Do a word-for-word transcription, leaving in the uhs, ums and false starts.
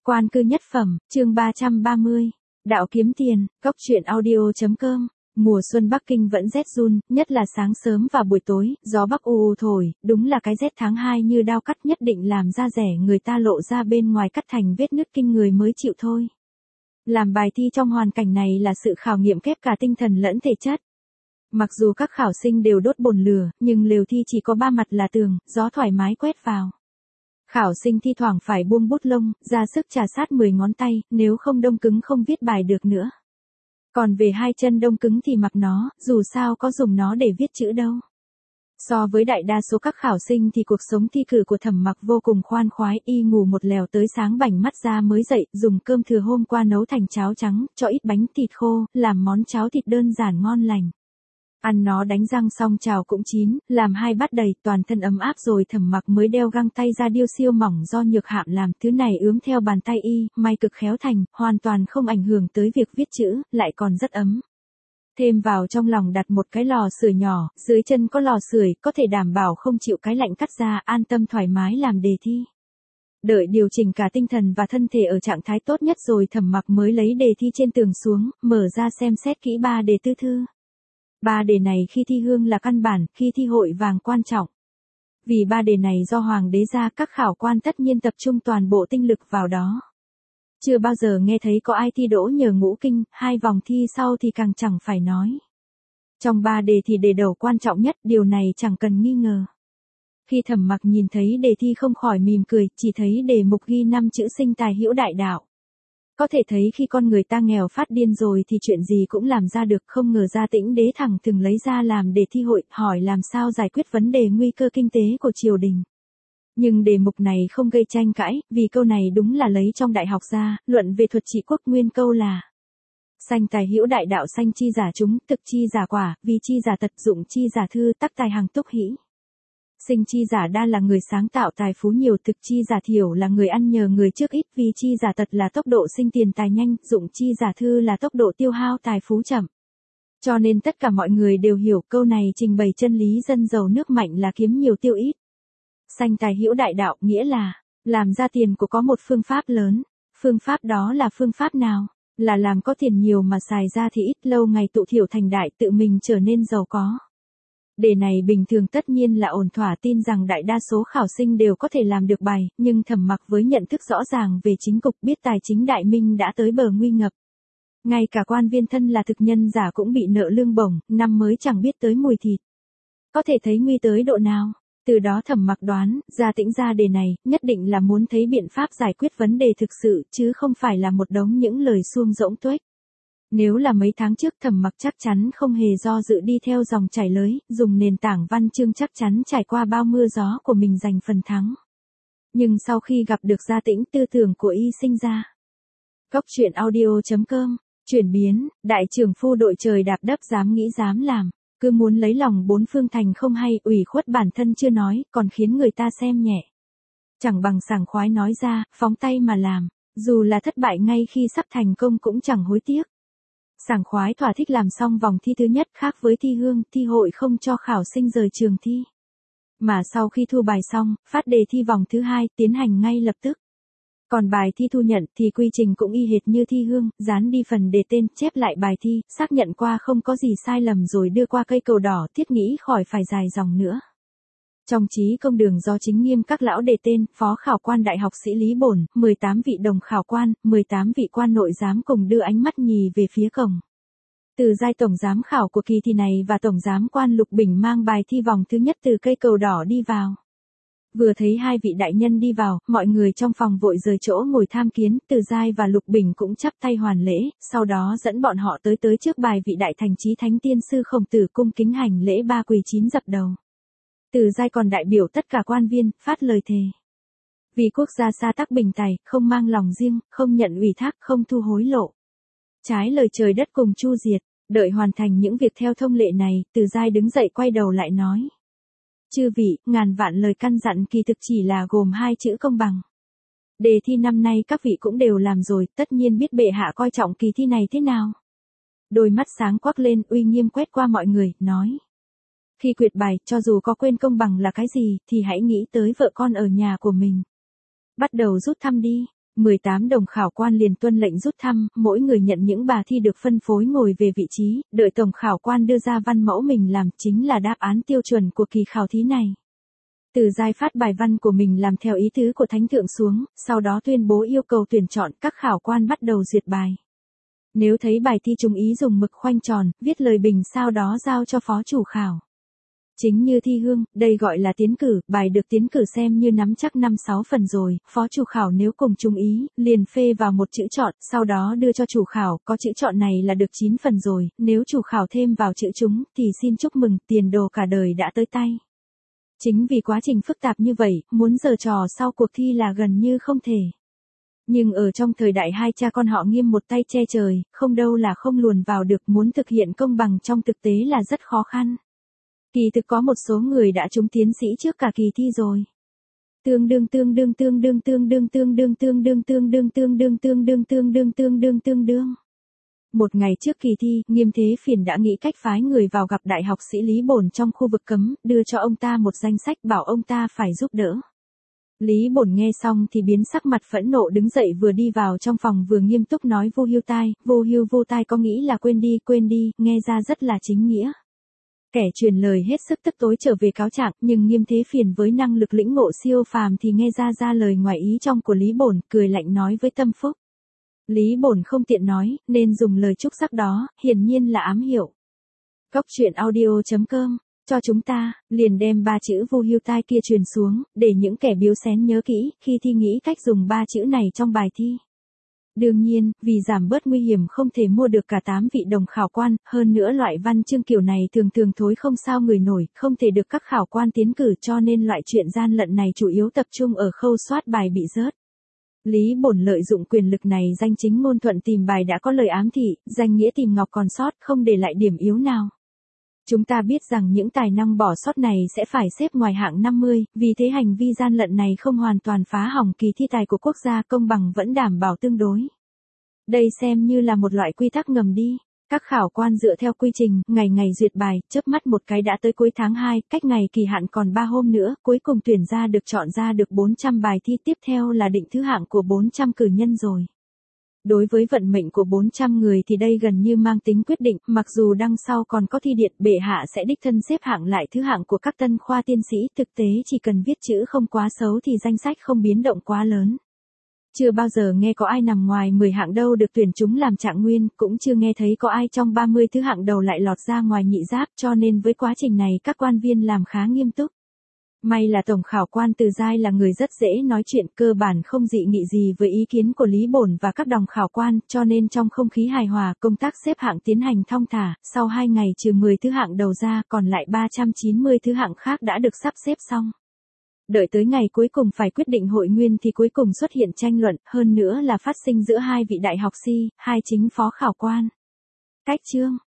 Quan cư nhất phẩm, chương ba trăm ba mươi. Đạo kiếm tiền, cốc truyện audio.com. Mùa xuân Bắc Kinh vẫn rét run, nhất là sáng sớm và buổi tối, gió bắc u u thổi, đúng là cái rét tháng hai như đao cắt nhất định làm da rẻ người ta lộ ra bên ngoài cắt thành vết nứt kinh người mới chịu thôi. Làm bài thi trong hoàn cảnh này là sự khảo nghiệm kép cả tinh thần lẫn thể chất. Mặc dù các khảo sinh đều đốt bồn lửa, nhưng lều thi chỉ có ba mặt là tường, gió thoải mái quét vào. Khảo sinh thi thoảng phải buông bút lông, ra sức trà sát mười ngón tay, nếu không đông cứng không viết bài được nữa. Còn về hai chân đông cứng thì mặc nó, dù sao có dùng nó để viết chữ đâu. So với đại đa số các khảo sinh thì cuộc sống thi cử của Thẩm Mặc vô cùng khoan khoái, y ngủ một lèo tới sáng bảnh mắt ra mới dậy, dùng cơm thừa hôm qua nấu thành cháo trắng, cho ít bánh thịt khô, làm món cháo thịt đơn giản ngon lành. Ăn nó đánh răng xong chảo cũng chín, làm hai bát đầy, toàn thân ấm áp rồi Thẩm Mặc mới đeo găng tay ra điêu siêu mỏng do Nhược Hạm làm, thứ này ướm theo bàn tay y, may cực khéo thành, hoàn toàn không ảnh hưởng tới việc viết chữ, lại còn rất ấm. Thêm vào trong lòng đặt một cái lò sưởi nhỏ, dưới chân có lò sưởi, có thể đảm bảo không chịu cái lạnh cắt da, an tâm thoải mái làm đề thi. Đợi điều chỉnh cả tinh thần và thân thể ở trạng thái tốt nhất rồi Thẩm Mặc mới lấy đề thi trên tường xuống, mở ra xem xét kỹ ba đề tư thư. Ba đề này khi thi hương là căn bản, khi thi hội vàng quan trọng. Vì ba đề này do hoàng đế ra, các khảo quan tất nhiên tập trung toàn bộ tinh lực vào đó. Chưa bao giờ nghe thấy có ai thi đỗ nhờ ngũ kinh, hai vòng thi sau thì càng chẳng phải nói. Trong ba đề thì đề đầu quan trọng nhất, điều này chẳng cần nghi ngờ. Khi Thẩm Mặc nhìn thấy đề thi không khỏi mỉm cười, chỉ thấy đề mục ghi năm chữ sinh tài hữu đại đạo. Có thể thấy khi con người ta nghèo phát điên rồi thì chuyện gì cũng làm ra được, không ngờ Gia Tĩnh Đế thẳng thừng lấy ra làm đề thi hội, hỏi làm sao giải quyết vấn đề nguy cơ kinh tế của triều đình. Nhưng đề mục này không gây tranh cãi, vì câu này đúng là lấy trong đại học ra, luận về thuật trị quốc nguyên câu là: sanh tài hữu đại đạo, sanh chi giả chúng, thực chi giả quả, vi chi giả tật, dụng chi giả thư, tắc tài hàng túc hỷ. Sinh chi giả đa là người sáng tạo tài phú nhiều, thực chi giả thiểu là người ăn nhờ người trước ít, vi chi giả tật là tốc độ sinh tiền tài nhanh, dụng chi giả thư là tốc độ tiêu hao tài phú chậm. Cho nên tất cả mọi người đều hiểu câu này trình bày chân lý dân giàu nước mạnh là kiếm nhiều tiêu ít. Sanh tài hữu đại đạo nghĩa là, làm ra tiền của có một phương pháp lớn. Phương pháp đó là phương pháp nào? Là làm có tiền nhiều mà xài ra thì ít, lâu ngày tụ thiểu thành đại, tự mình trở nên giàu có. Đề này bình thường tất nhiên là ổn thỏa, tin rằng đại đa số khảo sinh đều có thể làm được bài, nhưng Thẩm Mặc với nhận thức rõ ràng về chính cục, biết tài chính đại minh đã tới bờ nguy ngập. Ngay cả quan viên thân là thực nhân giả cũng bị nợ lương bổng, năm mới chẳng biết tới mùi thịt. Có thể thấy nguy tới độ nào. Từ đó Thẩm Mặc đoán, Gia Tĩnh ra đề này, nhất định là muốn thấy biện pháp giải quyết vấn đề thực sự, chứ không phải là một đống những lời suông rỗng tuếch. Nếu là mấy tháng trước Thẩm Mặc chắc chắn không hề do dự đi theo dòng chảy lưới, dùng nền tảng văn chương chắc chắn trải qua bao mưa gió của mình giành phần thắng. Nhưng sau khi gặp được Gia Tĩnh, tư tưởng của y sinh ra. Cốc truyện audio.com, chuyển biến, đại trưởng phu đội trời đạp đất dám nghĩ dám làm, cứ muốn lấy lòng bốn phương thành không hay, ủy khuất bản thân chưa nói, còn khiến người ta xem nhẹ. Chẳng bằng sảng khoái nói ra, phóng tay mà làm, dù là thất bại ngay khi sắp thành công cũng chẳng hối tiếc. Sảng khoái thỏa thích làm xong vòng thi thứ nhất, khác với thi hương, thi hội không cho khảo sinh rời trường thi. Mà sau khi thu bài xong, phát đề thi vòng thứ hai, tiến hành ngay lập tức. Còn bài thi thu nhận thì quy trình cũng y hệt như thi hương, dán đi phần đề tên, chép lại bài thi, xác nhận qua không có gì sai lầm rồi đưa qua cây cầu đỏ, thiết nghĩ khỏi phải dài dòng nữa. Trong chí công đường do chính nghiêm các lão đề tên, phó khảo quan đại học sĩ Lý Bổn, mười tám vị đồng khảo quan, mười tám vị quan nội giám cùng đưa ánh mắt nhì về phía cổng. Từ giai tổng giám khảo của kỳ thi này và tổng giám quan Lục Bình mang bài thi vòng thứ nhất từ cây cầu đỏ đi vào. Vừa thấy hai vị đại nhân đi vào, mọi người trong phòng vội rời chỗ ngồi tham kiến, Từ Giai và Lục Bình cũng chắp tay hoàn lễ, sau đó dẫn bọn họ tới tới trước bài vị đại thành chí thánh tiên sư Khổng Tử cung kính hành lễ ba quỳ chín dập đầu. Từ Giai còn đại biểu tất cả quan viên, phát lời thề. Vì quốc gia xa tắc bình tài, không mang lòng riêng, không nhận ủy thác, không thu hối lộ. Trái lời trời đất cùng chu diệt, đợi hoàn thành những việc theo thông lệ này, Từ Giai đứng dậy quay đầu lại nói. Chư vị, ngàn vạn lời căn dặn kỳ thực chỉ là gồm hai chữ công bằng. Đề thi năm nay các vị cũng đều làm rồi, tất nhiên biết bệ hạ coi trọng kỳ thi này thế nào. Đôi mắt sáng quắc lên, uy nghiêm quét qua mọi người, nói. Khi quyệt bài, cho dù có quên công bằng là cái gì, thì hãy nghĩ tới vợ con ở nhà của mình. Bắt đầu rút thăm đi. mười tám đồng khảo quan liền tuân lệnh rút thăm, mỗi người nhận những bà thi được phân phối ngồi về vị trí, đợi tổng khảo quan đưa ra văn mẫu mình làm, chính là đáp án tiêu chuẩn của kỳ khảo thí này. Từ Giai phát bài văn của mình làm theo ý tứ của thánh thượng xuống, sau đó tuyên bố yêu cầu tuyển chọn, các khảo quan bắt đầu duyệt bài. Nếu thấy bài thi trùng ý dùng mực khoanh tròn, viết lời bình sau đó giao cho phó chủ khảo. Chính như thi hương, đây gọi là tiến cử, bài được tiến cử xem như nắm chắc năm sáu phần rồi, phó chủ khảo nếu cùng trùng ý, liền phê vào một chữ chọn, sau đó đưa cho chủ khảo, có chữ chọn này là được chín phần rồi, nếu chủ khảo thêm vào chữ trúng, thì xin chúc mừng, tiền đồ cả đời đã tới tay. Chính vì quá trình phức tạp như vậy, muốn giở trò sau cuộc thi là gần như không thể. Nhưng ở trong thời đại hai cha con họ Nghiêm một tay che trời, không đâu là không luồn vào được, muốn thực hiện công bằng trong thực tế là rất khó khăn. Kỳ thực có một số người đã trúng tiến sĩ trước cả kỳ thi rồi. Tương đương tương đương tương đương tương đương tương đương tương đương tương đương tương đương tương đương tương đương tương đương tương đương. Một ngày trước kỳ thi, Nghiêm Thế Phiền đã nghĩ cách phái người vào gặp đại học sĩ Lý Bổn trong khu vực cấm, đưa cho ông ta một danh sách bảo ông ta phải giúp đỡ. Lý Bổn nghe xong thì biến sắc mặt phẫn nộ đứng dậy vừa đi vào trong phòng vừa nghiêm túc nói vô hưu tai, vô hưu vô tai có nghĩ là quên đi, quên đi, nghe ra rất là chính nghĩa. Kẻ truyền lời hết sức tức tối trở về cáo trạng, nhưng Nghiêm Thế Phiền với năng lực lĩnh ngộ siêu phàm thì nghe ra ra lời ngoài ý trong của Lý Bổn, cười lạnh nói với Tâm Phúc. Lý Bổn không tiện nói, nên dùng lời trúc sắc đó, hiển nhiên là ám hiệu. Cóc truyện audio chấm com, cho chúng ta, liền đem ba chữ vô hưu tai kia truyền xuống, để những kẻ biếu xén nhớ kỹ, khi thi nghĩ cách dùng ba chữ này trong bài thi. Đương nhiên, vì giảm bớt nguy hiểm không thể mua được cả tám vị đồng khảo quan, hơn nữa loại văn chương kiểu này thường thường thối không sao người nổi, không thể được các khảo quan tiến cử cho nên loại chuyện gian lận này chủ yếu tập trung ở khâu soát bài bị rớt. Lý Bổn lợi dụng quyền lực này danh chính ngôn thuận tìm bài đã có lời ám thị, danh nghĩa tìm ngọc còn sót, không để lại điểm yếu nào. Chúng ta biết rằng những tài năng bỏ sót này sẽ phải xếp ngoài hạng năm mươi, vì thế hành vi gian lận này không hoàn toàn phá hỏng kỳ thi tài của quốc gia, công bằng vẫn đảm bảo tương đối. Đây xem như là một loại quy tắc ngầm đi. Các khảo quan dựa theo quy trình, ngày ngày duyệt bài, chớp mắt một cái đã tới cuối tháng hai, cách ngày kỳ hạn còn ba hôm nữa, cuối cùng tuyển ra được chọn ra được bốn trăm bài thi, tiếp theo là định thứ hạng của bốn trăm cử nhân rồi. Đối với vận mệnh của bốn trăm người thì đây gần như mang tính quyết định, mặc dù đằng sau còn có thi điện, bệ hạ sẽ đích thân xếp hạng lại thứ hạng của các tân khoa tiên sĩ, thực tế chỉ cần viết chữ không quá xấu thì danh sách không biến động quá lớn. Chưa bao giờ nghe có ai nằm ngoài mười hạng đâu được tuyển chúng làm trạng nguyên, cũng chưa nghe thấy có ai trong ba mươi thứ hạng đầu lại lọt ra ngoài nhị giáp, cho nên với quá trình này các quan viên làm khá nghiêm túc. May là tổng khảo quan Từ Giai là người rất dễ nói chuyện, cơ bản không dị nghị gì với ý kiến của Lý Bổn và các đồng khảo quan, cho nên trong không khí hài hòa, công tác xếp hạng tiến hành thong thả, sau hai ngày trừ mười thứ hạng đầu ra, còn lại ba trăm chín mươi thứ hạng khác đã được sắp xếp xong. Đợi tới ngày cuối cùng phải quyết định hội nguyên thì cuối cùng xuất hiện tranh luận, hơn nữa là phát sinh giữa hai vị đại học si, hai chính phó khảo quan. Cách chương